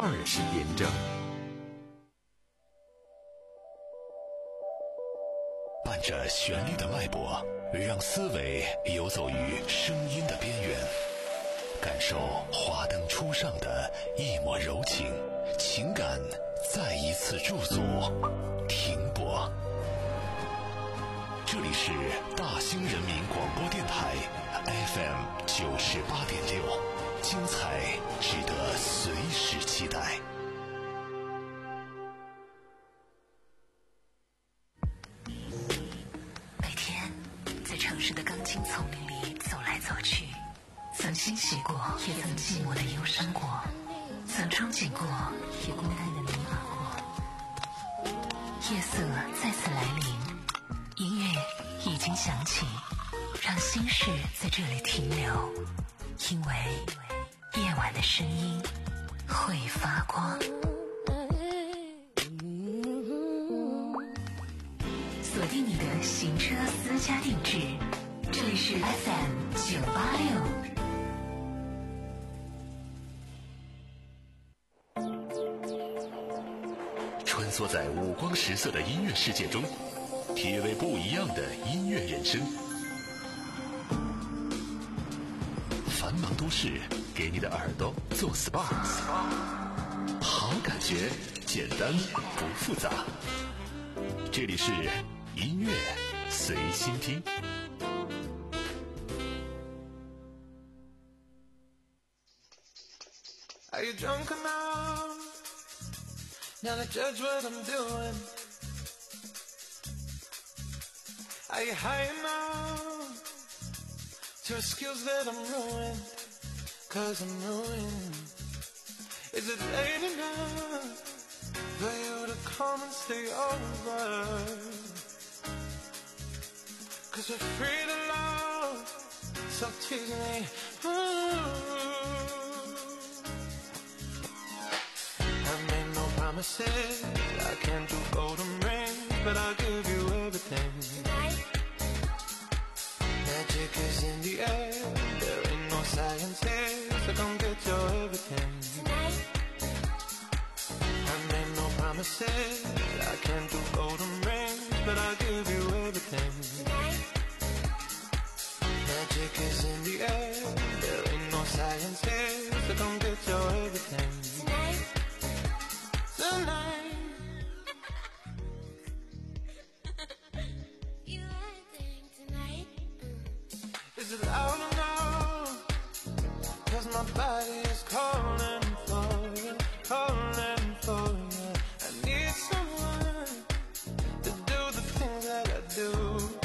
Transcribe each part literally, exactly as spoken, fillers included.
二十点整。 伴着旋律的脉搏，让思维游走于声音的边缘，感受华灯初上的一抹柔情，情感再一次驻足停泊。这里是大兴人民广播电台 F M 九十八点六，精彩值得随时期待。 每天在城市的钢筋丛林里走来走去，曾欣喜过，也曾寂寞的忧伤过，曾憧憬过，也孤单的迷茫过。夜色再次来临，音乐已经响起，让心事在这里停留，因为夜晚的声音会发光。锁定你的行车私家定制，这里是 F M 九八六。 穿梭在五光十色的音乐世界中，体味不一样的音乐人生。繁忙都市给你的耳朵做 S P A， 好感觉简单不复杂。这里是音乐随心听。 Are you drunk enough now to judge what I'm doing? Are you high enough to excuse that I'm ruined? Cause I'm ruined. Is it late enough for you to come and stay over? Cause we're free to love, so tease me. Ooh. I made no promises, I can't do golden rings, but I'll give you everything. Tonight. Magic is in the air, there ain't no science here, so come get your everything. Tonight. I made no promises, I can't do golden rings, but I'll give you everything. Tonight. Magic is in the air, there ain't no science here, so come get your everything. Tonight. Tonight. You everything tonight. Is it loud enough? Cause my body is calling for you, calling for you. I need someone to do the things that I do.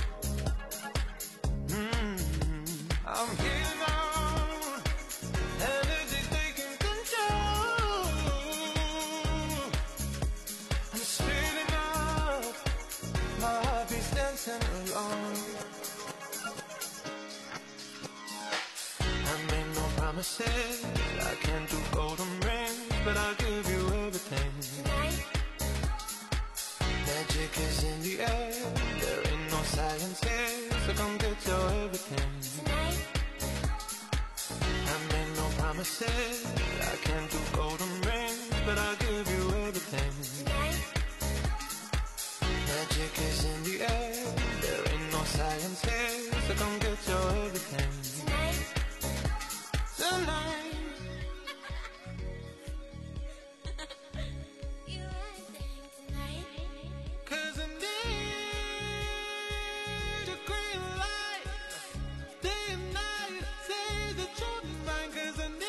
Mm-hmm. I'm here now, energy taking control. I'm speeding up, my heart beats dancing along. I made no promises, I can't do golden rings, but I'll give you everything. Tonight. Magic is in the air, there ain't no science here, so come get your everything. Tonight. I made no promises, I can't do golden rings, but I'll give you everything. Tonight. Magic is in the air, there ain't no science here, so come get your everything. Tonight. Tonight. You everything tonight. Cause I need your green light, day and night, say that you're mine. Cause I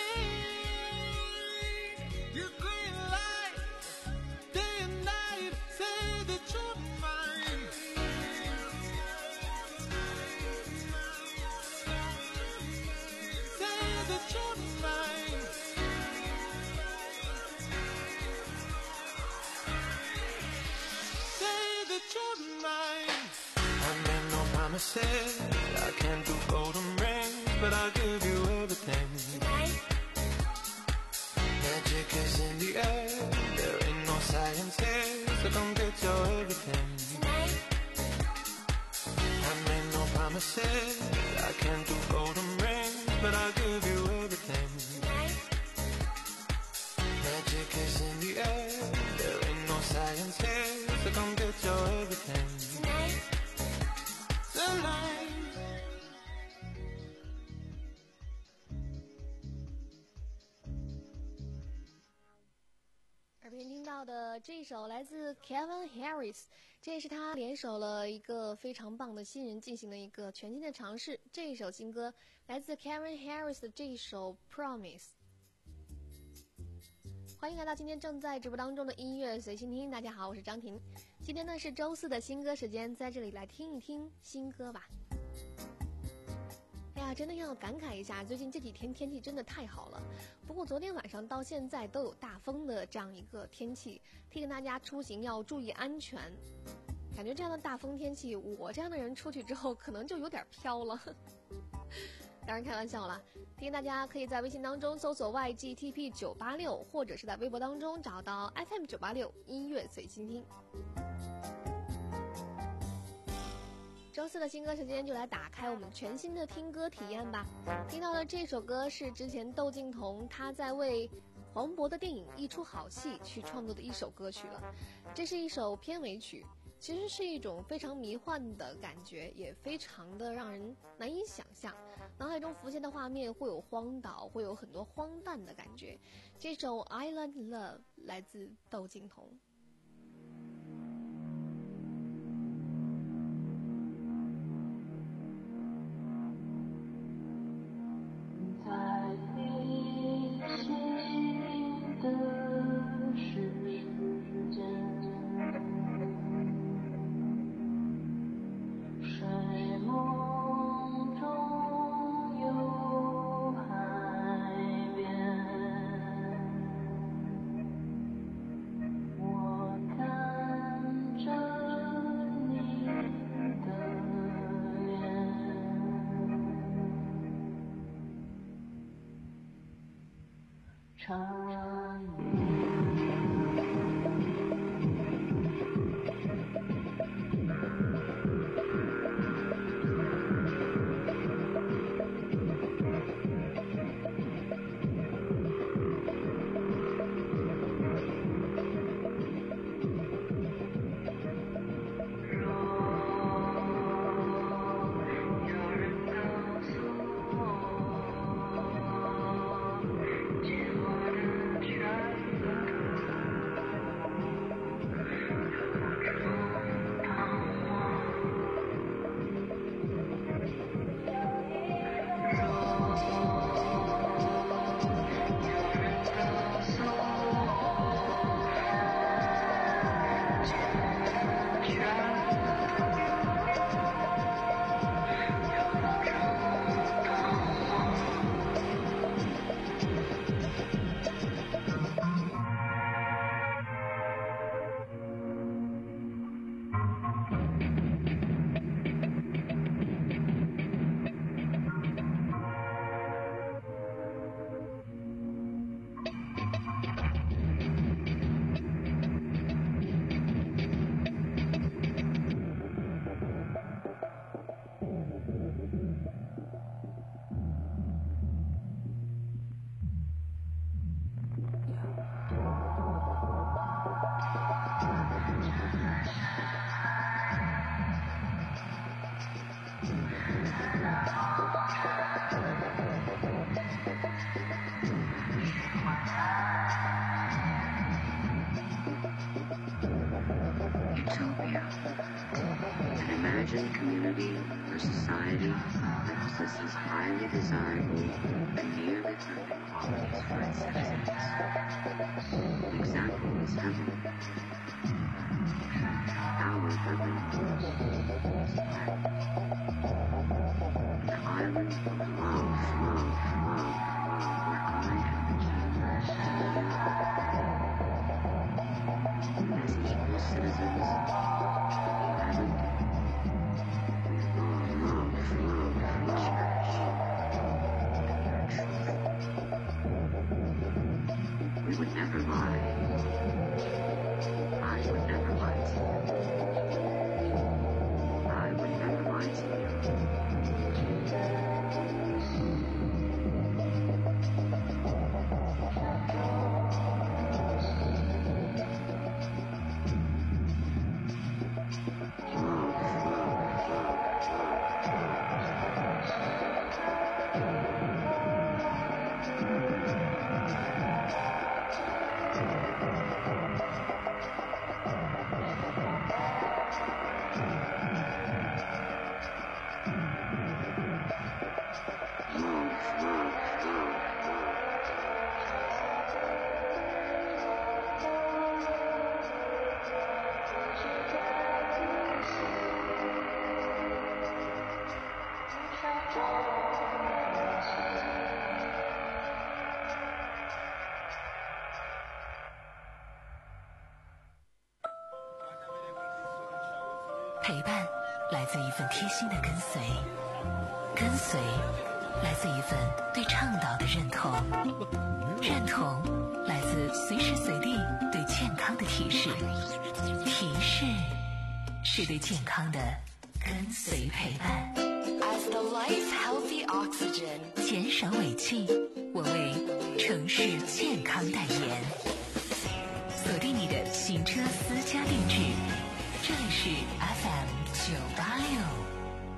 need your green light, day and night, say that you're mine. Say that you're mine. Say that you're mine. I made no promises, I can't do golden rings, but I'll give you everything. Tonight. Magic is in the air, there ain't no science here, so come get your everything. Tonight. I made no promises, I can't do golden rings, but I'll give you everything. Tonight. Magic is 耳边听到的这一首来自 Kevin Harris， 这也是他联手了一个非常棒的新人进行的一个全新的尝试。这一首新歌来自 Kevin Harris 的这一首 Promise。 欢迎来到今天正在直播当中的音乐随心听，大家好，我是张婷。今天呢是周四的新歌时间，在这里来听一听新歌吧。哎呀，真的要感慨一下，最近这几天天气真的太好了。不过昨天晚上到现在都有大风的这样一个天气，提醒大家出行要注意安全。感觉这样的大风天气，我这样的人出去之后可能就有点飘了。当然开玩笑啦，提醒大家可以在微信当中搜索 Y G T P 九八六， 或者是在微博当中找到 F M 九八六音乐随心听。周四的新歌时间就来打开我们全新的听歌体验吧。听到的这首歌是之前窦靖童他在为黄渤的电影《一出好戏》去创作的一首歌曲了。这是一首片尾曲，其实是一种非常迷幻的感觉，也非常的让人难以想象。脑海中浮现的画面会有荒岛，会有很多荒诞的感觉。这首 Island Love 来自窦靖童。 在你心的时间，睡梦中有海边，我看着你的脸，缠绵。 An community or society that possesses highly desirable and nearly perfect qualities for its citizens. An example is heaven. Our heaven is planet. An island of love, love, love, love, where I am the universe to you. As equal citizens, the island we would never lie. I would never lie to you. I would never lie to you. Love, love, love. 陪伴来自一份贴心的跟随，跟随来自一份对倡导的认同，认同来自随时随地对健康的提示，提示是对健康的跟随陪伴。 As the life healthy oxygen， 减少尾气，我为城市健康代言。锁定你的行车私家定制，这里是 F M 九八六。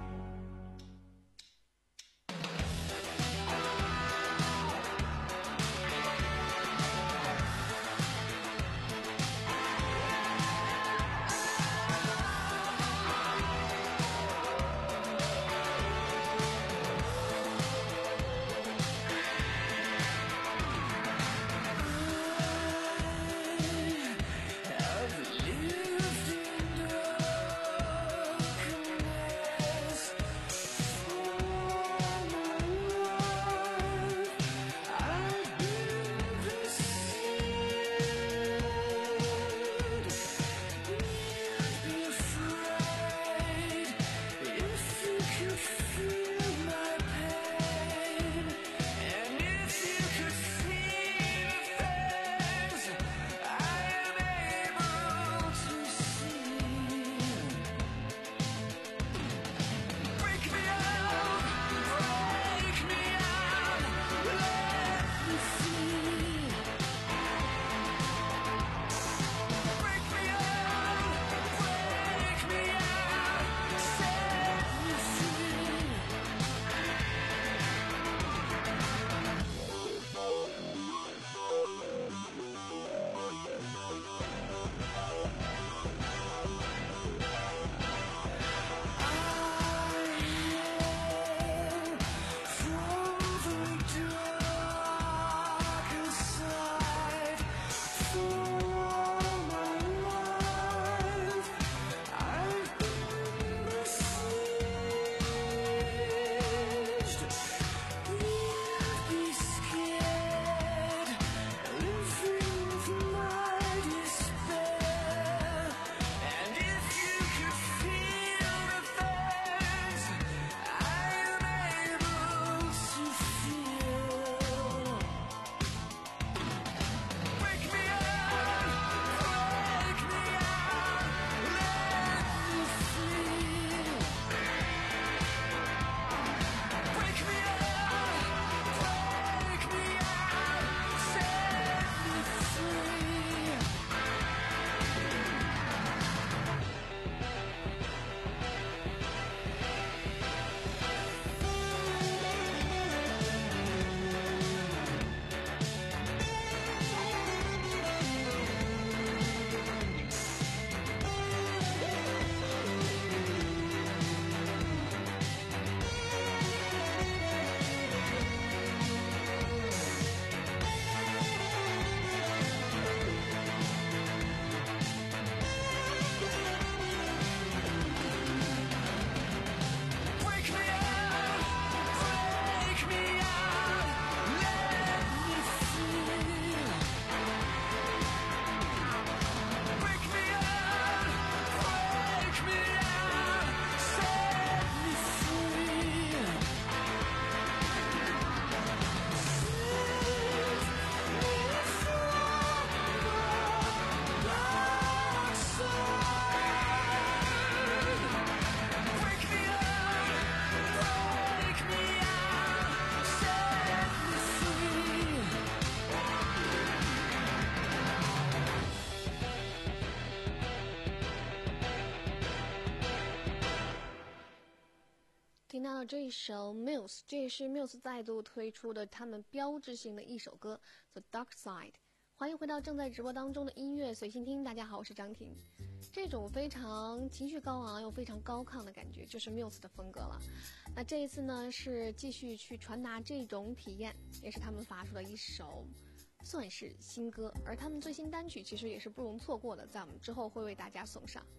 听到了这一首 Muse， 这也是 Muse 再度推出的他们标志性的一首歌 The Dark Side。 欢迎回到正在直播当中的音乐随心听，大家好，我是张婷。这种非常情绪高昂又非常高亢的感觉就是 Muse 的风格了。那这一次呢是继续去传达这种体验，也是他们发出的一首算是新歌，而他们最新单曲其实也是不容错过的，在我们之后会为大家送上。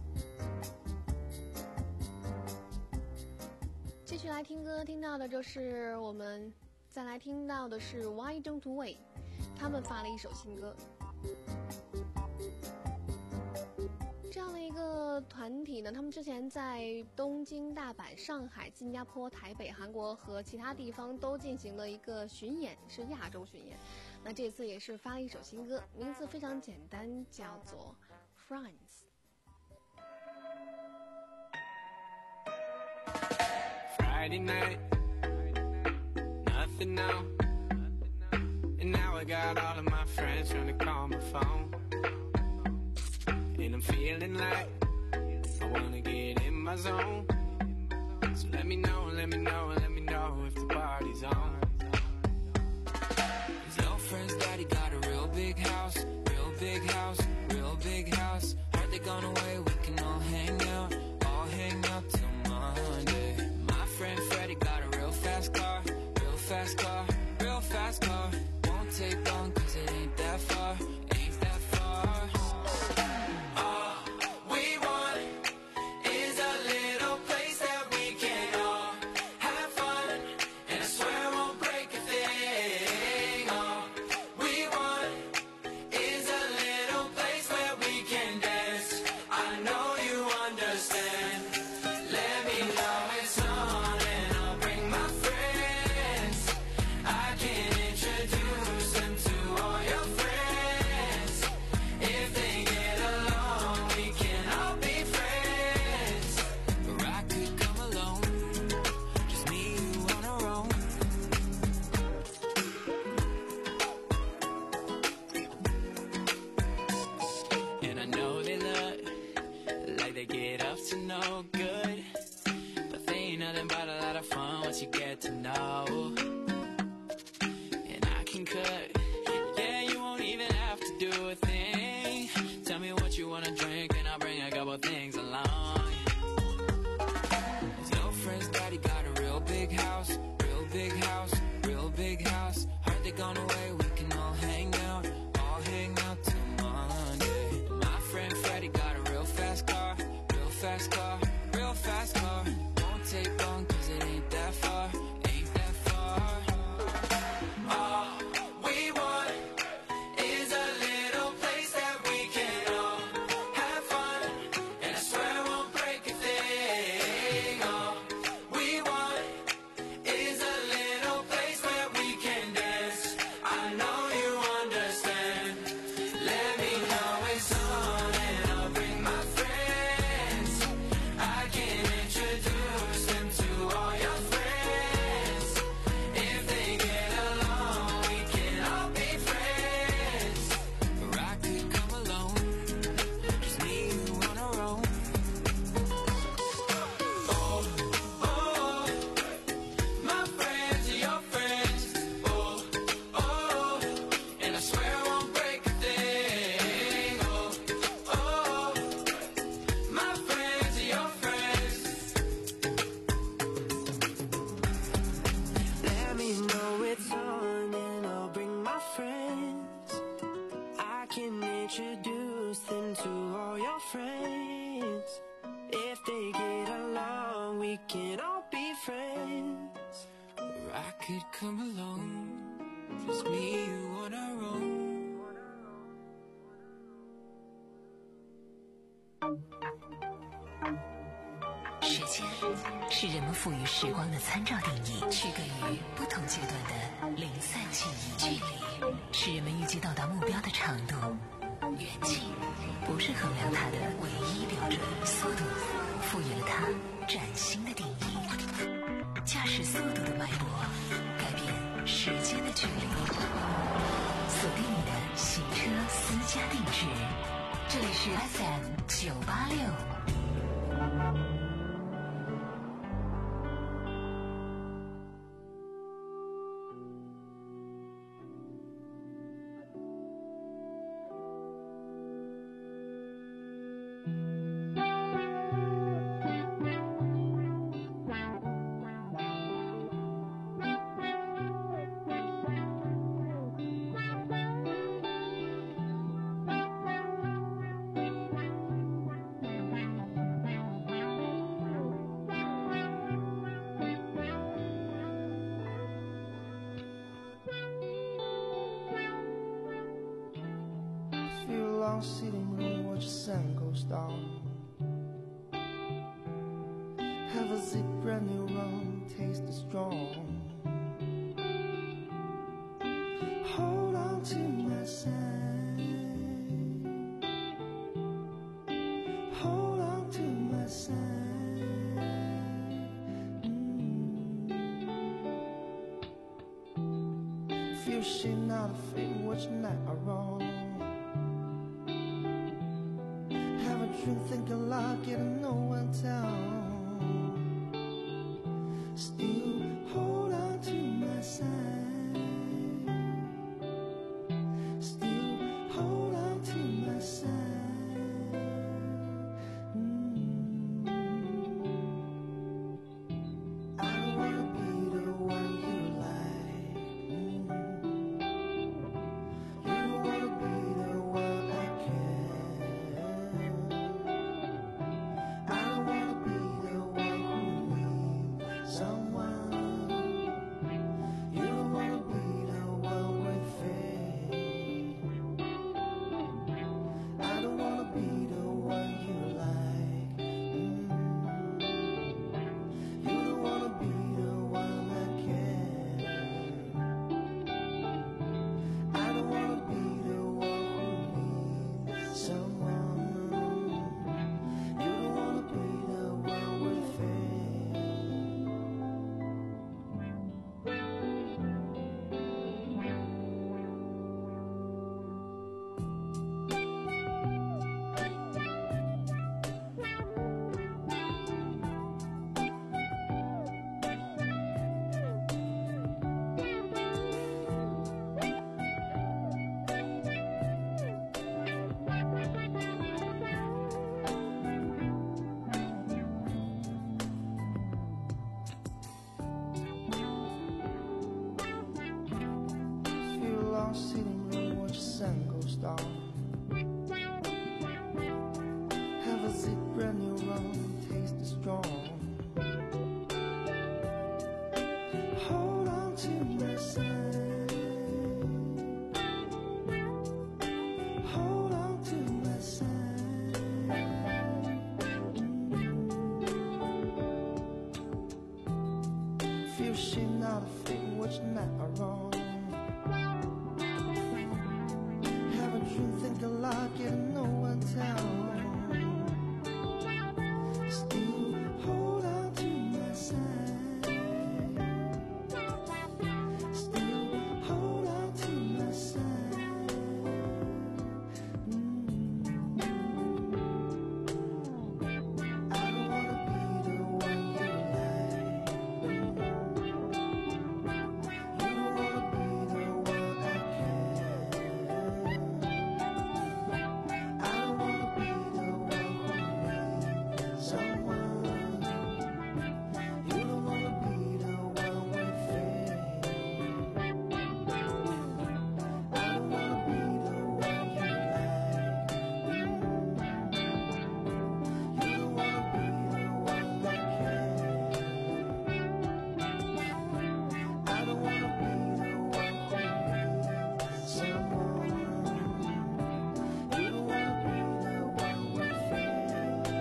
继续来听歌，听到的就是我们再来听到的是 Why Don't Wait， 他们发了一首新歌。这样的一个个团体呢，他们之前在东京、大阪、上海、新加坡、台北、韩国和其他地方都进行了一个巡演，是亚洲巡演。那这次也是发了一首新歌，名字非常简单，叫做 Friends。Friday night, nothing now. And now I got all of my friends trying to call my phone. And I'm feeling like I wanna get in my zone. So let me know, let me know, let me know if the party's on. Cause your friend's daddy got a real big house, real big house, real big house. Heard they gone away, we can all hang out, all hang out till Monday. My friend Freddie got a real fast car, real fast car, real fast car. Won't take long cause it ain't that far, ain't that far. All we want is a little place that we can all have fun. And I swear I won't break a thing. All we want is a little place where we can dance. I know you understand. Let me know it's on and I'll bring my friends. I can introduce them to all your friends. If they get along, we can all be friends. Or I could come alone, just me, you on our own. And I know they look like they get up to no good, but they ain't nothing but a lot of fun once you get to know. And I can cook, yeah, you won't even have to do a thing. Tell me what you wanna drink and I'll bring a couple things along. Cause your friend's daddy got a real big house, real big house, real big house. Heard they gone away, we can all hang out, all hang out till Monday. My friend Freddie got a real fast car, real fast car, real fast car. Won't take long cause it ain't that far, ain't that far. All we want is a little place that we can all have fun. And I swear I won't break a thing. All we want is a little place where we can dance. I know you understand. Let me know it's on and I'll bring my friends. I can introduce them to all your friends. If they get along, we can all be friends. Or I could come alone, just me, you on our own. Oh, oh, my friends are your friends. Oh, oh, and I swear I won't break a thing. Oh, oh, my friends are your friends. Let me know it's on and I'll bring my friends. I can introduce them to all your friends. If they get along, we can all be friends. Or I could come along, just me, you on our own. 时间是人们赋予时光的参照定义，区隔于不同阶段的零散记忆。距离是人们预计到达目标的长度，远近不是衡量它的唯一标准。速度赋予了它崭新的定义。驾驶速度的脉搏，改变时间的距离。锁定你的行车私家定制，这里是 F M 九八六。 Sitting here, watch the sun goes down. Have a sip brand new rum, taste is strong. Hold on to my side. Hold on to my side. Mm. Feel shit, not afraid, what you not are wrong. Have a drink, think a lot, get to know one town. Still hold on to my side. Still hold on to my side. Mm. I don't wanna be the one you like. Mm. You don't wanna be the one I care. I don't wanna be the one who needs someone. You don't wanna be the one with faith. I don't wanna be the one you like. Mm. You don't wanna be the one I care. I don't wanna be the one who needs someone. You don't wanna be the one with faith. Feel lost sitting room, watch the sun goes down. Have a sip brand new rum, taste is strong. Hold on to my side. Hold on to my side. Mm. Feel shit, not afraid, what you not are wrong. Have a drink, think a lot, get to know one town. Still hold on to my side. Still hold on to my side. Mm. I don't wanna be the one you like. You don't wanna be the one I care. I don't wanna be the one who needs someone. You don't wanna be the one with faith. I don't wanna be the one you like. Mm. You don't wanna be the one that cares. I don't wanna be the one who needs someone. You don't wanna be the one with faith.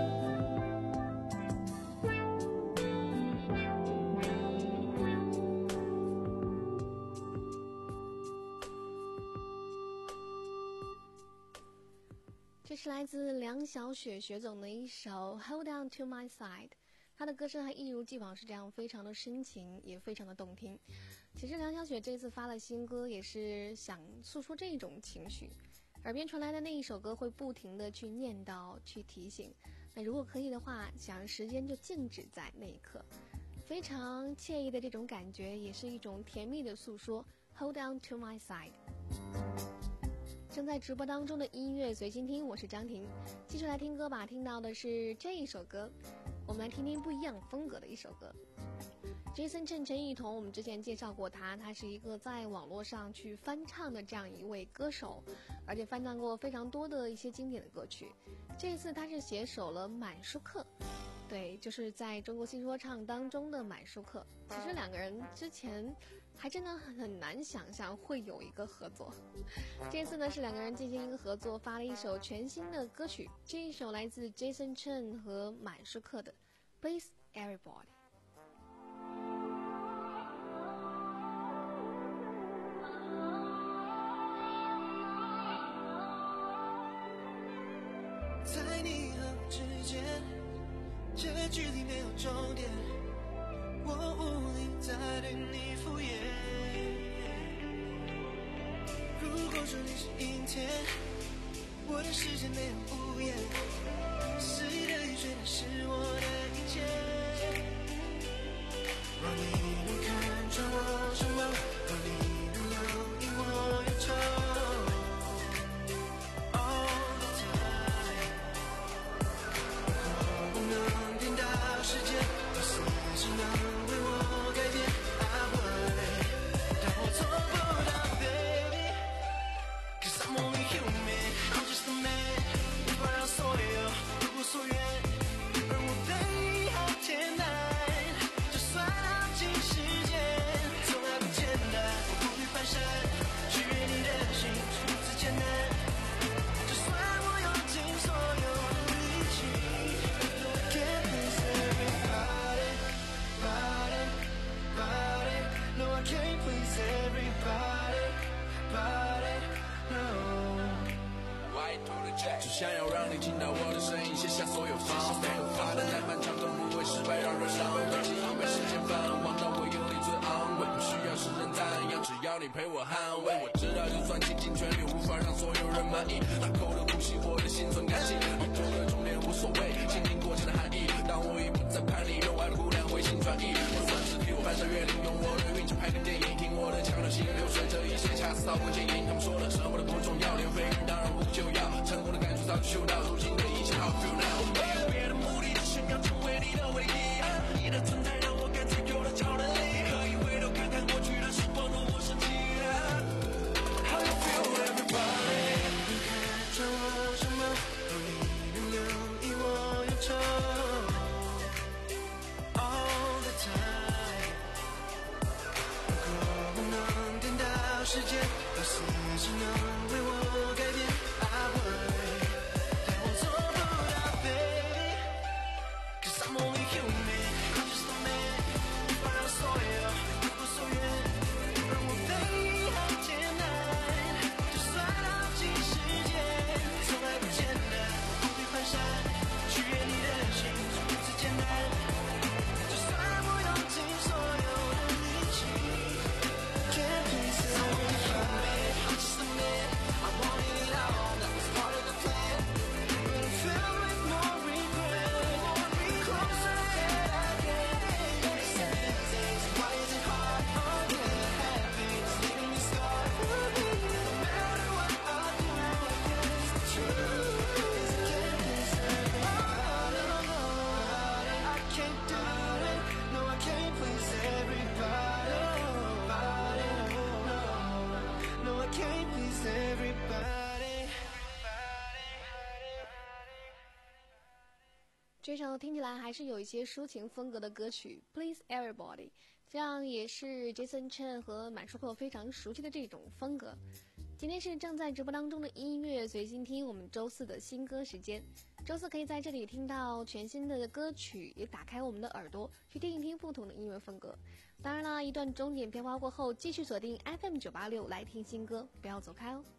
这是来自梁晓雪雪总的一首 Hold On To My Side， 她的歌声还一如既往是这样非常的深情，也非常的动听。其实梁晓雪这次发了新歌，也是想诉说这种情绪。耳边传来的那一首歌会不停的去念叨，去提醒。那如果可以的话，想让时间就静止在那一刻，非常惬意的这种感觉，也是一种甜蜜的诉说。Hold On To My Side。正在直播当中的音乐随心听，我是张婷，继续来听歌吧。听到的是这一首歌，我们来听听不一样风格的一首歌。Jason Chen 陈奕彤，我们之前介绍过他，他是一个在网络上去翻唱的这样一位歌手，而且翻唱过非常多的一些经典的歌曲。这一次他是携手了满舒克，对，就是在中国新说唱当中的满舒克。其实两个人之前还真的很难想象会有一个合作。这次呢是两个人进行一个合作，发了一首全新的歌曲，这一首来自 Jason Chen 和满舒克的 Base Everybody。 在你和我之间，这距离没有终点，我无力再对你敷衍。如果说你是阴天，我的视线没有无言，肆意的雨水那是我的一切。若你能看穿我什么，若你能留意我忧愁。 只想要让你听到我的声音，写下所有防备。发的太漫长，总不会失败让人伤悲。记忆被时间泛忘到我有你最安慰，不需要世人赞扬，只要你陪我捍卫。我知道就算倾尽全力，无法让所有人满意。大口的呼吸，我的心存感激。宇宙的终点无所谓，心经过程的含义。当我已不再叛逆，有爱的姑娘回心转意。就算是替我翻山越岭，用我的运气拍个电影，听我的腔调行流水，这一切恰似刀光剑影。他们说的什么都不重要，连飞人当然不就要成功的感觉早就嗅到，如今的一切 How feel now？ 我没有别的目的，只想要成为你的唯一。你的存在让我感觉有了超能力，可以回头看看过去的时光，多么神奇。How you feel everybody？ 你看穿我什么？若你能留意我忧愁。All the time。如果我能颠倒时间，有事情能为我改变。 这首听起来还是有一些抒情风格的歌曲 Please Everybody， 这样也是 Jason Chen 和满叔朋友非常熟悉的这种风格。今天是正在直播当中的音乐随心听，我们周四的新歌时间。周四可以在这里听到全新的歌曲，也打开我们的耳朵去听一听不同的音乐风格。当然啦，一段钟点片花过后，继续锁定 F M 九八六来听新歌，不要走开哦。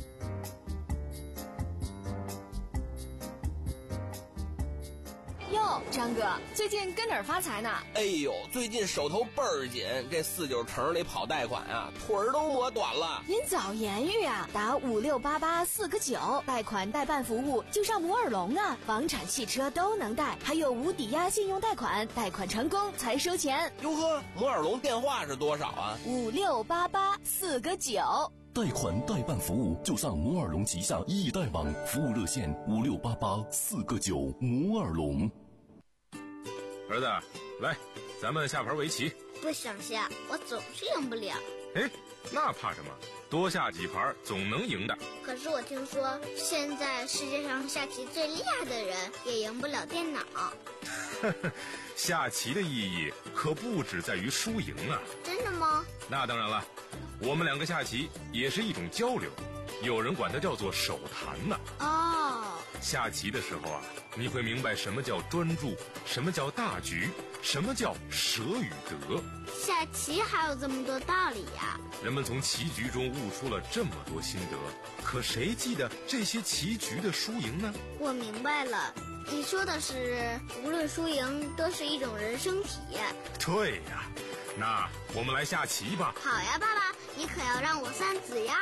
哟，张哥，最近跟哪儿发财呢？ 哎呦，最近手头倍儿紧，这四九城里跑贷款啊，腿儿都磨短了。 您早言语啊，打五六八八四个九，贷款代办服务就上摩尔龙啊，房产、汽车都能贷，还有无抵押信用贷款，贷款成功才收钱。 哟呵，摩尔龙电话是多少啊？ 五六八八四个九。 贷款代办服务就上摩尔龙旗下易贷网服务热线五六八八四个九摩尔龙。 儿子，来，咱们下盘围棋。 不想下，我总是赢不了。 哎，那怕什么？多下几盘总能赢的。 可是我听说，现在世界上下棋最厉害的人也赢不了电脑。 下棋的意义可不只在于输赢啊。 真的吗？ 那当然了，我们两个下棋也是一种交流，有人管它叫做手谈呢。 哦， 下棋的时候啊，你会明白什么叫专注，什么叫大局，什么叫舍与得。 下棋还有这么多道理呀！ 人们从棋局中悟出了这么多心得，可谁记得这些棋局的输赢呢？ 我明白了，你说的是无论输赢都是一种人生体验。 对呀，那我们来下棋吧。 好呀，爸爸，你可要让我三子呀！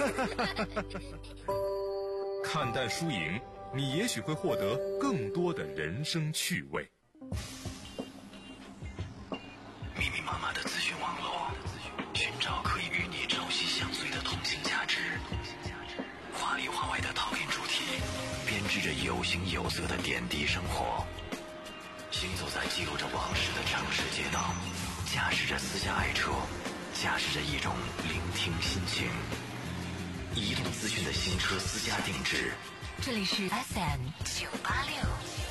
看淡输赢，你也许会获得更多的人生趣味。 密密麻麻的资讯网络，寻找可以与你朝夕相随的同性价值，话里话外的讨论主题，编织着有形有色的点滴生活。行走在记录着往事的城市街道，驾驶着私家爱车，驾驶着一种聆听心情。移动资讯的新车私家定制， 这里是 F M 九八六。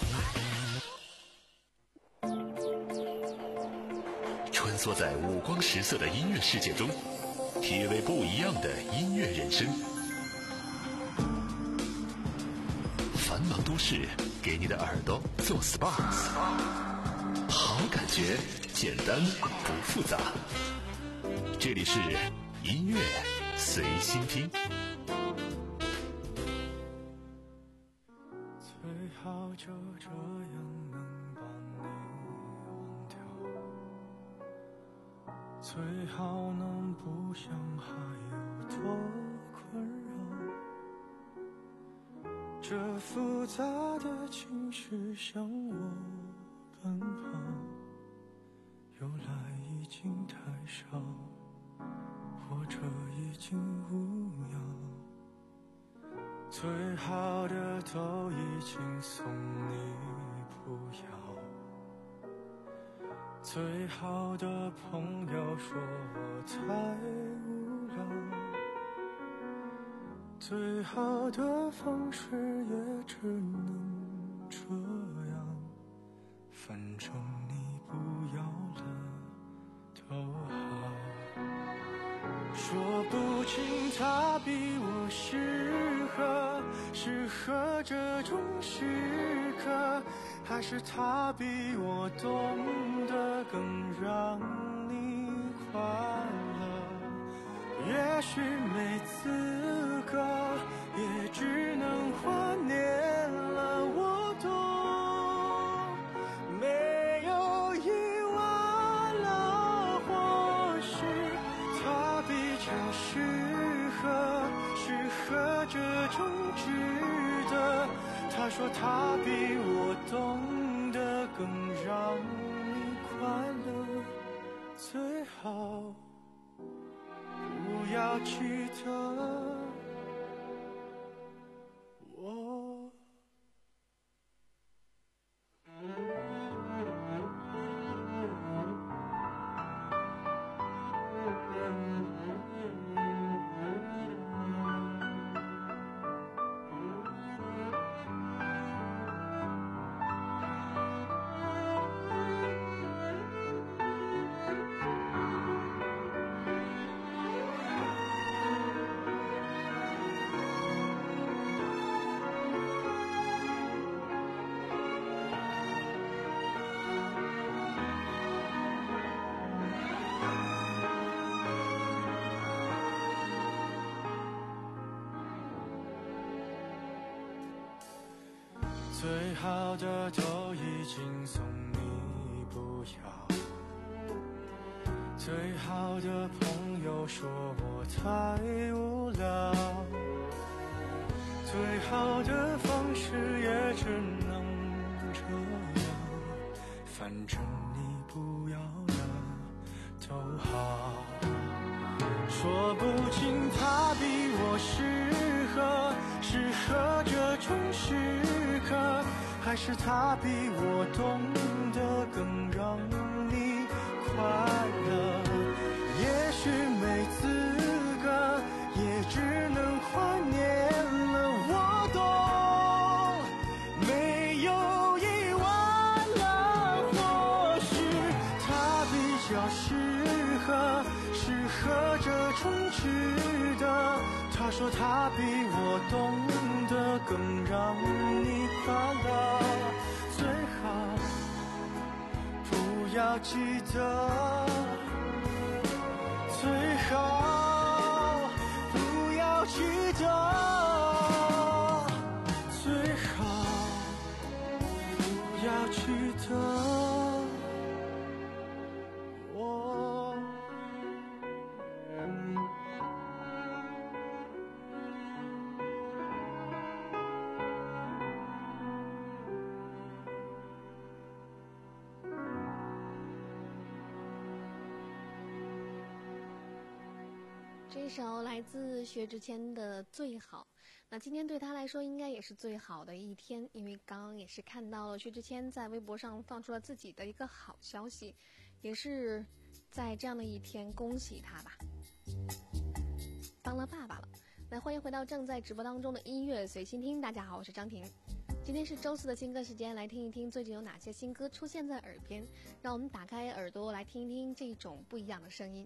穿梭在五光十色的音乐世界中，体味不一样的音乐人生。繁忙都市给你的耳朵做 S P A， 好感觉简单不复杂。这里是音乐随心听。 最好就这样能把你忘掉，最好能不想还有多困扰，这复杂的情绪向我奔跑，由来已经太少，或者已经无恙，最好的都已经送你不要，最好的朋友说我太无聊，最好的方式也只能这样，反正你不要了都好。说不清他比我适合，适合这种时刻，还是他比我懂得更让你快乐。也许没资格，也只能怀念了，我懂。没有意外了，或许他比较适合，适合这种值得。他说他比我懂得更让你快乐，最好不要记得我。最好的都已经送你不要，最好的朋友说我太无聊，最好的方式也只能这样，反正你不要了都好。说不清他比我适合，适合这种时刻，还是他比我懂得更让你快乐。也许没资格，也只能怀念了，我懂。没有意外了，或许他比较适合，适合这种值得。他说他比我懂得更让你要记得，最好不要记得，最好不要记得我。 这一首来自薛之谦的《最好》，那今天对他来说应该也是最好的一天，因为刚刚也是看到了薛之谦在微博上放出了自己的一个好消息，也是在这样的一天恭喜他吧，当了爸爸了。那欢迎回到正在直播当中的音乐随心听，大家好，我是张婷。今天是周四的新歌时间，来听一听最近有哪些新歌出现在耳边，让我们打开耳朵来听一听这种不一样的声音。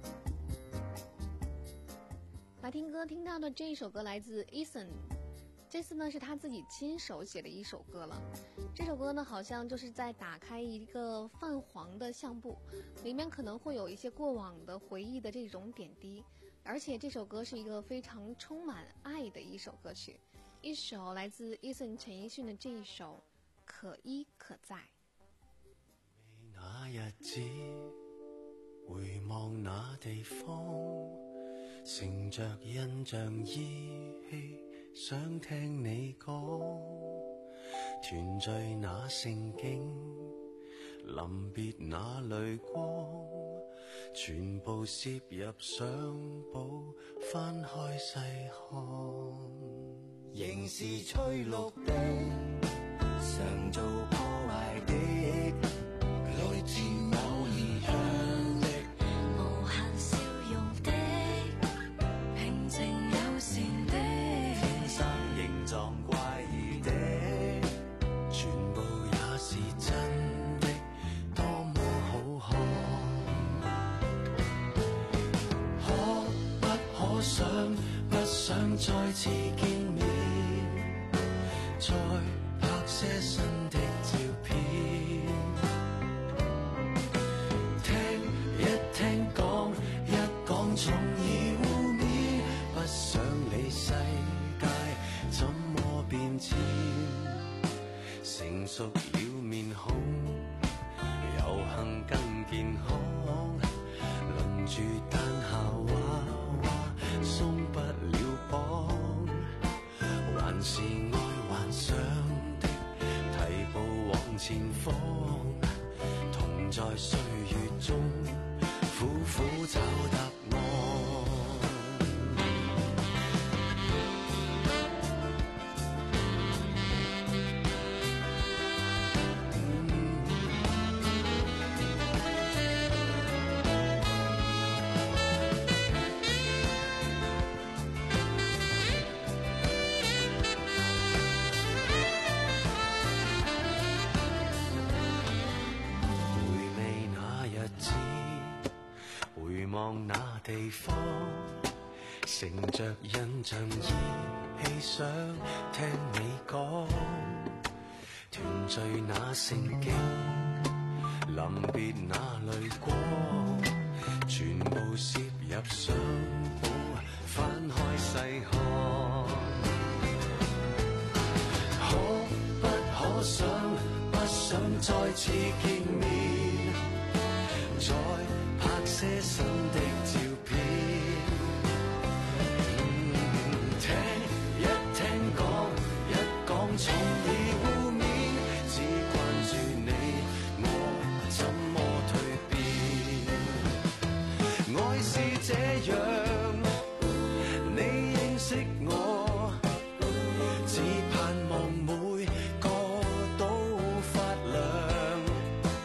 来听歌，听到的这一首歌来自 Eason， 这次呢是他自己亲手写的一首歌了。这首歌呢好像就是在打开一个泛黄的相簿，里面可能会有一些过往的回忆的这种点滴，而且这首歌是一个非常充满爱的一首歌曲，一首来自 Eason 陈奕迅的这一首可依可在。 那日子回望那地方，乘着印象依稀想聽你講，團聚那盛景，臨別那淚光，全部攝入相簿，翻開細看，仍是翠綠的，常做破壞的，來自某異鄉的，無限笑容的，平靜友善的，天生形狀怪異的，全部也是真的，多麼好看。可不可想不想再次見面，再拍些新的照片，聽一聽講一講從而互勉，不想理世界怎麼變遷，成熟了面孔有幸更健康，輪住彈下娃娃鬆不了綁，還是愛幻想的提步往前方，同在歲月中苦苦找答案。望那地方，乘着印象依稀想聽你講，團聚那盛景，臨別那淚光，全部攝入相簿，翻開細看，可不可想不想再次見面，再拍些新的照片，嗯，聽一聽講一講從而互勉，只關注你我怎麼蛻變，愛是這樣，你認識我，只盼望每個都發亮。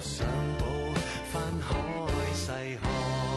上步翻海细看。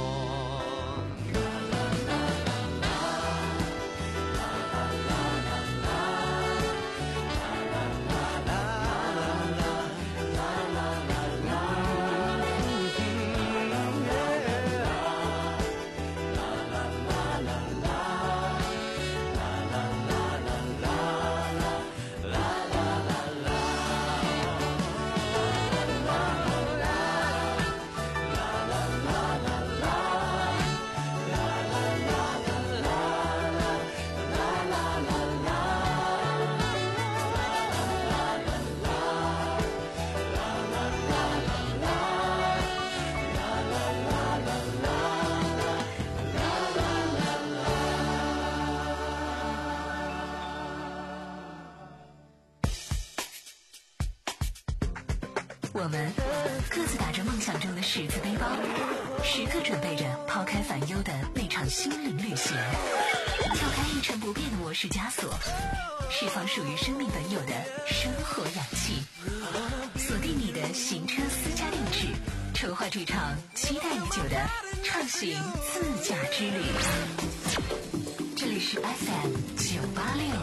我们各自打着梦想中的十字背包，时刻准备着抛开烦忧的那场心灵旅行，跳开一成不变的模式枷锁，释放属于生命本有的生活氧气，锁定你的行车私家定制，筹划这场期待已久的畅行自驾之旅。这里是 F M 九八六。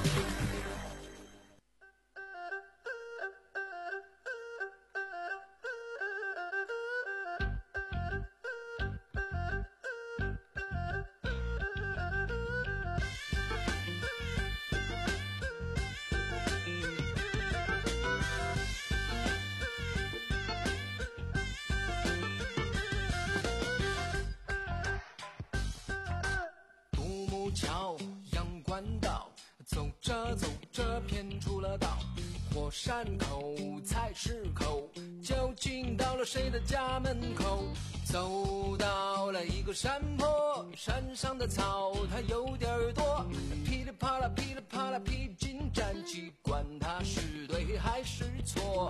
桥阳关道，走着走着偏出了道，火山口菜市口，究竟到了谁的家门口？走到了一个山坡，山上的草它有点多，噼里啪啦噼里啪啦披荆斩棘，管它是对还是错。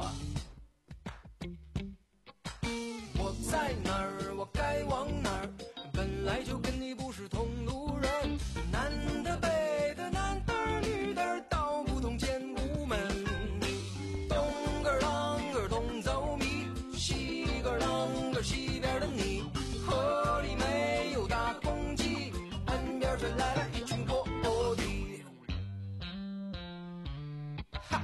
我在哪儿，我该往哪儿，本来就跟你不是同路人，男的北的男的女的道不同见无门，东个啷个东走迷，西个啷个西边的你，河里没有大公鸡，岸边传来了一群波迪。哈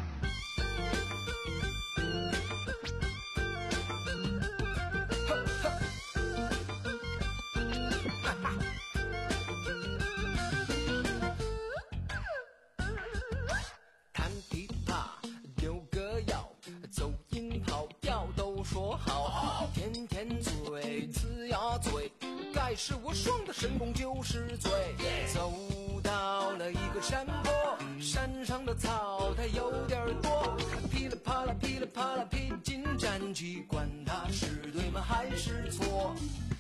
弹琵琶丢个腰，走音跑调都说好，甜甜嘴呲牙嘴，盖世无双的神功就是嘴。走到了一个山坡，山上的草它有点多，噼里啪啦噼里啪啦披荆斩棘，管它是对吗还是错。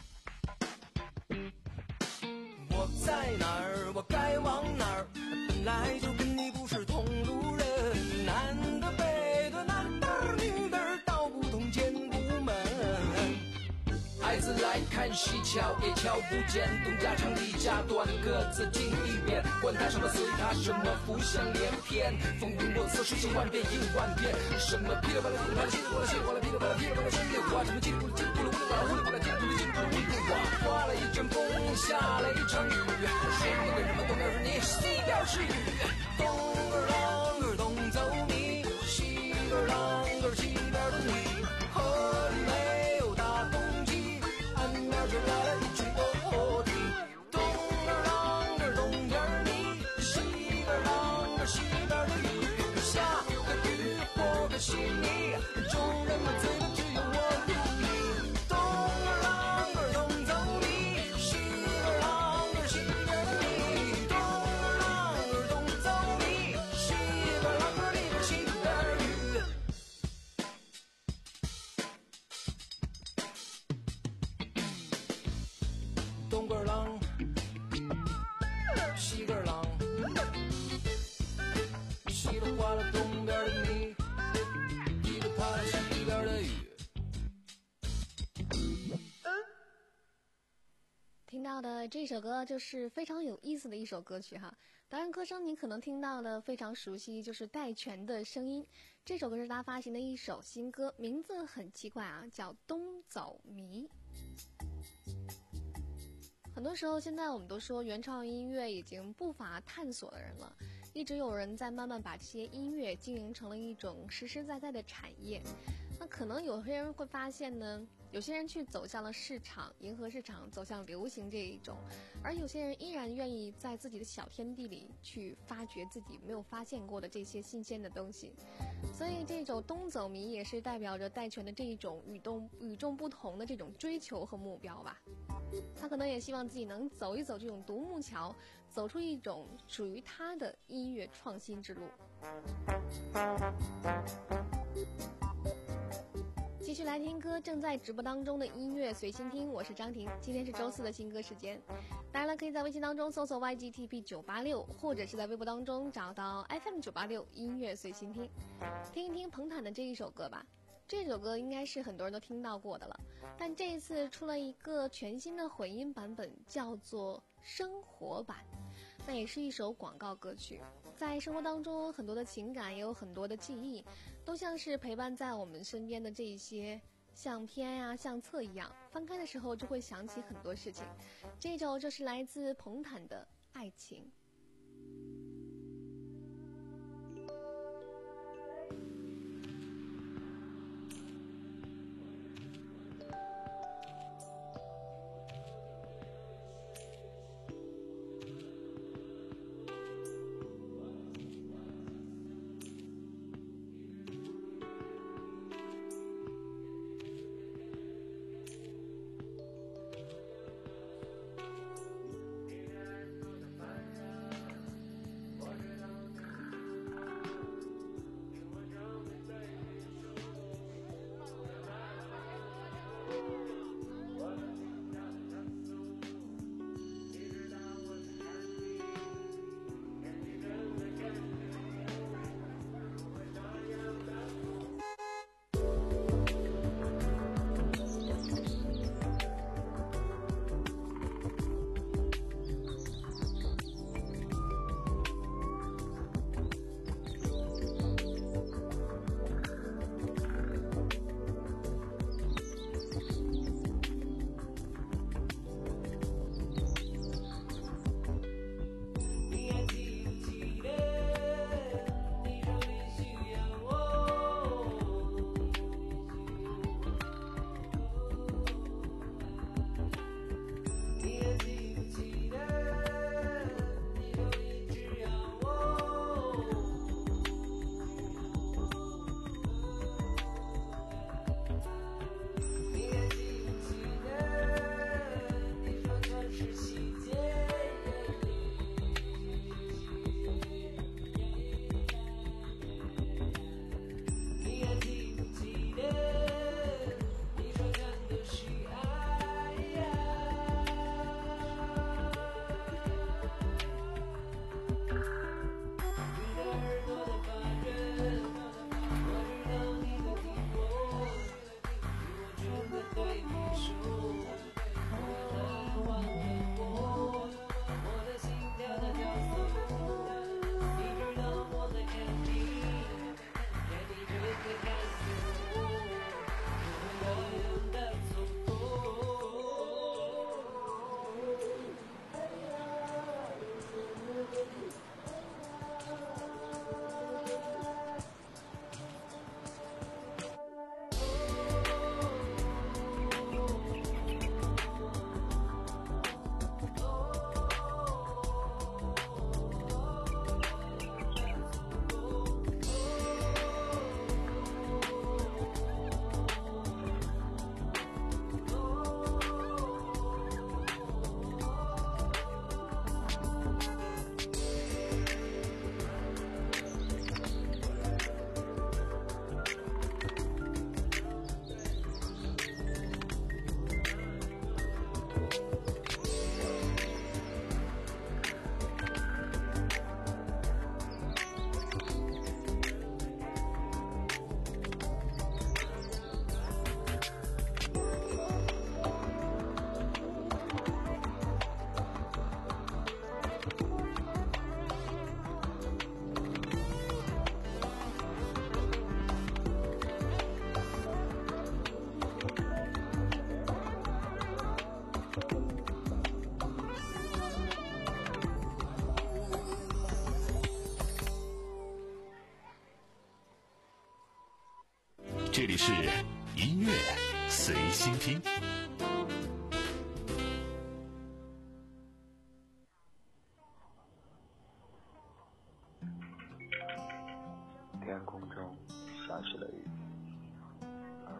我在哪儿，我该往哪儿，本来就跟你不是同路人，男的北的男的女的道不同见不门，孩子来看戏瞧也瞧不见，东家长李家短，各自进一边，管他什么随他什么，浮想联翩，风云莫测，世情万变应万变，什么噼里啪啦噼里啪啦稀里哗啦稀里哗啦噼里啪啦噼里啪啦稀里哗，什么进步了进步了乌里哗啦乌里哗啦进步了进步了乌里哗，刮了一阵风下了一场雨，说那个什么东边是你西边是雨，东个啷个东走你，西个啷个西边的你，河里没有大公鸡，岸边传来了一群波迪，东个啷个东边你，西个啷个西边的雨，下个雨或个细泥，众人们醉的只有我独你，东个啷个东走你，西个啷个西边的你，东个啷个东走你，西个啷个你的西边雨。东个啷，西个啷，稀里哗啦东边的你，噼里啪啦西边的雨。 听到的这首歌就是非常有意思的一首歌曲哈。当然歌声你可能听到的非常熟悉，就是戴荃的声音。 这首歌是他发行的一首新歌，名字很奇怪啊，叫《东走迷》。很多时候现在我们都说原创音乐已经不乏探索的人了，一直有人在慢慢把这些音乐经营成了一种实实在在的产业。那可能有些人会发现呢，有些人去走向了市场，迎合市场，走向流行这一种，而有些人依然愿意在自己的小天地里去发掘自己没有发现过的这些新鲜的东西。所以这种东走迷也是代表着戴荃的这一种与众与众不同的这种追求和目标吧。他可能也希望自己能走一走这种独木桥，走出一种属于他的音乐创新之路。继续来听歌，正在直播当中的音乐随心听，我是张婷。今天是周四的新歌时间，当然了，可以在微信当中搜索 Y G T P 九八六，或者是在微博当中找到 F M 九八六音乐随心听，听一听彭坦的这一首歌吧。这首歌应该是很多人都听到过的了，但这一次出了一个全新的混音版本，叫做生活版。那也是一首广告歌曲，在生活当中很多的情感，也有很多的记忆，都像是陪伴在我们身边的这一些相片呀、相册一样，翻开的时候就会想起很多事情。这首就是来自彭坦的爱情。 里是音乐随心听。 天空中下起了雨，而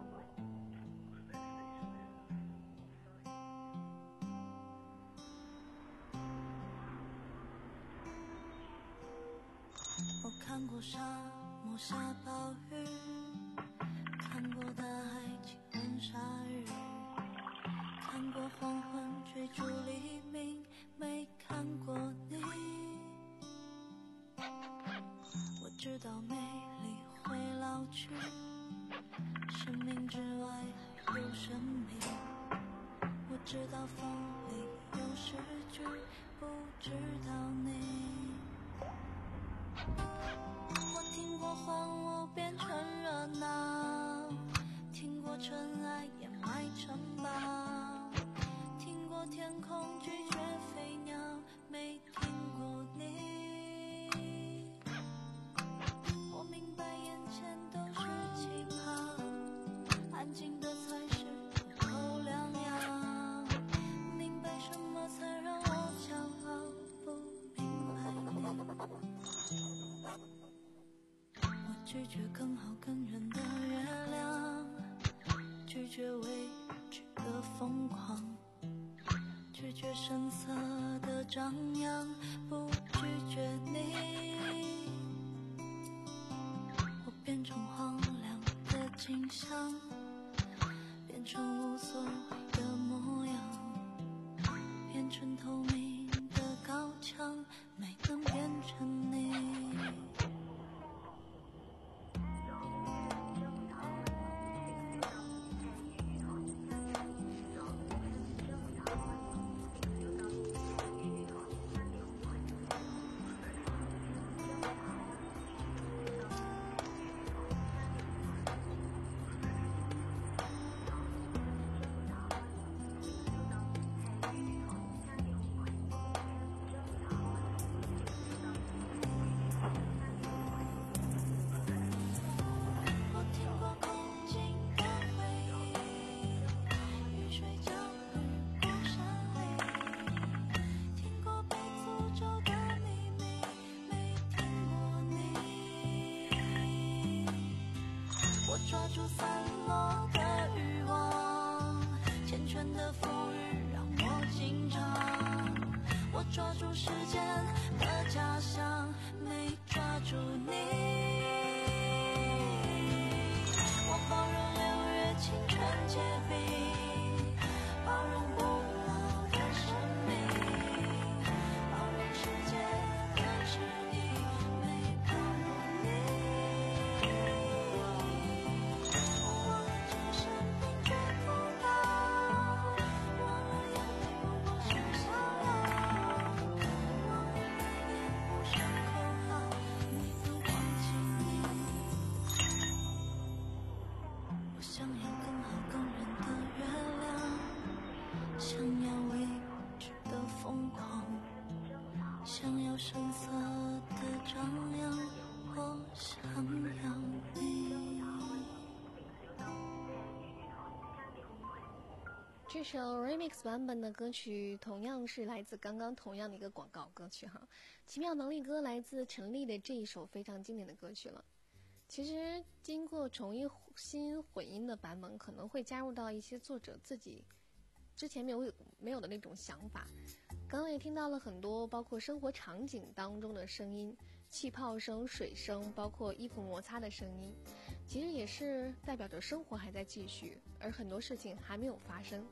我看过沙漠下暴雨，看过大海亲吻鲨鱼，看过黄昏追逐黎明，没看过你。我知道美丽会老去，生命之外还有生命。我知道风里有诗句，不知道你。我听过荒芜变成热闹，听过尘埃掩埋城堡，听过天空拒绝飞鸟，没听过你。我明白眼前都是气泡，安静的才是最后良药，明白什么才让我骄傲，不明白你。我拒绝更好更圆的月亮，拒绝未知的疯狂，拒绝声色的张扬，不拒绝你。我变成荒凉的景象，变成无所谓的模样，变成透明的高墙，没能变成你。抓住散落的欲望，缱绻的风雨让我紧张。我抓住时间的假象，没抓住你。我包容六月清纯结冰，包容不老的生命，包容世界的迟疑，没包容你。想要更好更圆的月亮，想要未知的疯狂，想要声色的张扬，我想要你。 这首 remix 版本的歌曲同样是来自刚刚同样的一个广告歌曲哈，奇妙能力歌来自陈粒的这一首非常经典的歌曲了。其实经过重新混音的版本，可能会加入到一些作者自己之前没有没有的那种想法。刚刚也听到了很多包括生活场景当中的声音，气泡声、水声，包括衣服摩擦的声音，其实也是代表着生活还在继续，而很多事情还没有发生。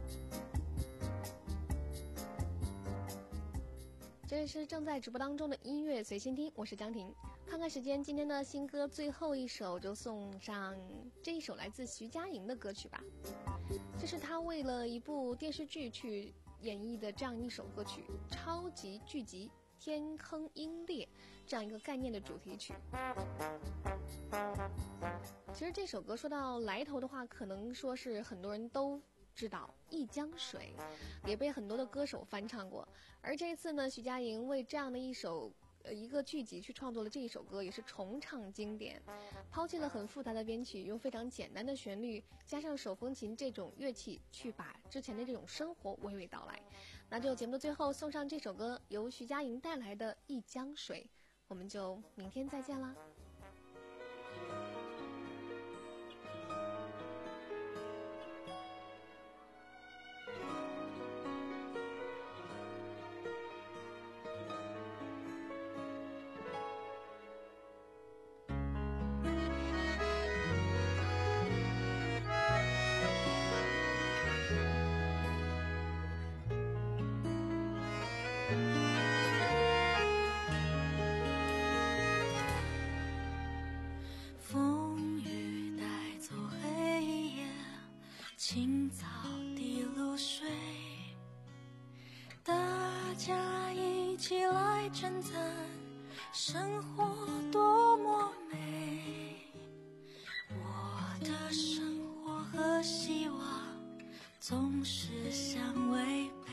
这里是正在直播当中的音乐随心听，我是张婷。看看时间，今天的新歌最后一首就送上这一首来自徐佳莹的歌曲吧。这是她为了一部电视剧去演绎的这样一首歌曲，超级剧集天坑鹰猎这样一个概念的主题曲。其实这首歌说到来头的话，可能说是很多人都知道，一江水也被很多的歌手翻唱过。而这次呢，徐佳莹为这样的一首呃一个剧集去创作了这一首歌，也是重唱经典，抛弃了很复杂的编曲，用非常简单的旋律加上手风琴这种乐器，去把之前的这种生活娓娓道来。那就节目的最后送上这首歌，由徐佳莹带来的《一江水》，我们就明天再见啦。 风雨带走黑夜，青草滴露水，大家一起来称赞生活多么美。我的生活和希望总是相违背，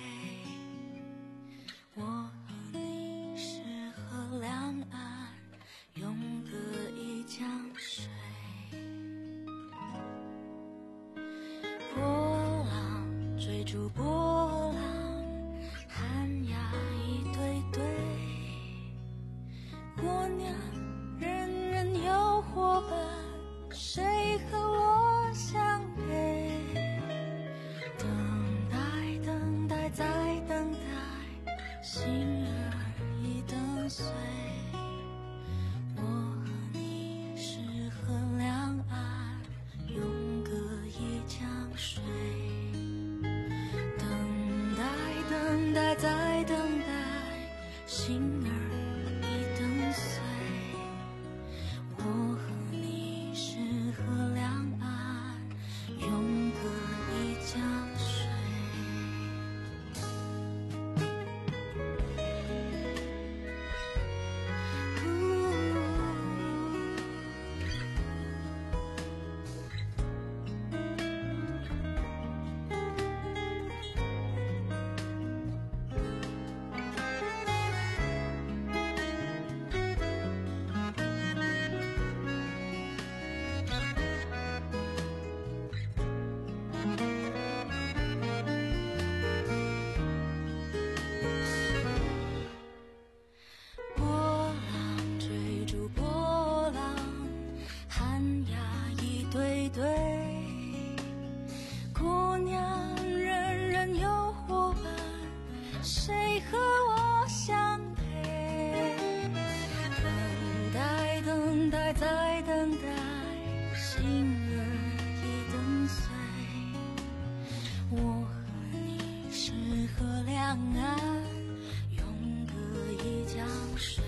我和你是河两岸，永隔一江水。波浪追逐波浪，寒鸦一对对，过年人人有伙伴，谁和我相陪？等待等待再等待，心儿已等碎。我和你是河两岸，永隔一江水。等待等待再等待，心儿已等碎。我和你是河两岸，永隔一江水。波浪追逐波浪，寒鸦一对对，姑娘人人有伙伴，谁和我相陪？等待等待再等待，心儿已等碎。我和你是河两岸，永隔一江水。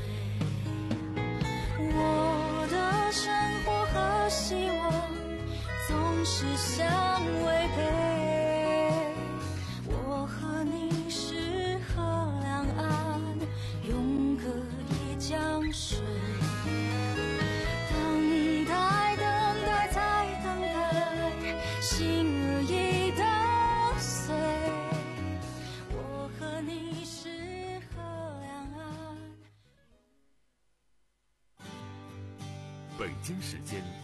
我的生活和希望总是相违背，我和你是河两岸，永隔一江水。等待等待再等待，心儿已等碎。我和你是河两岸。 北京时间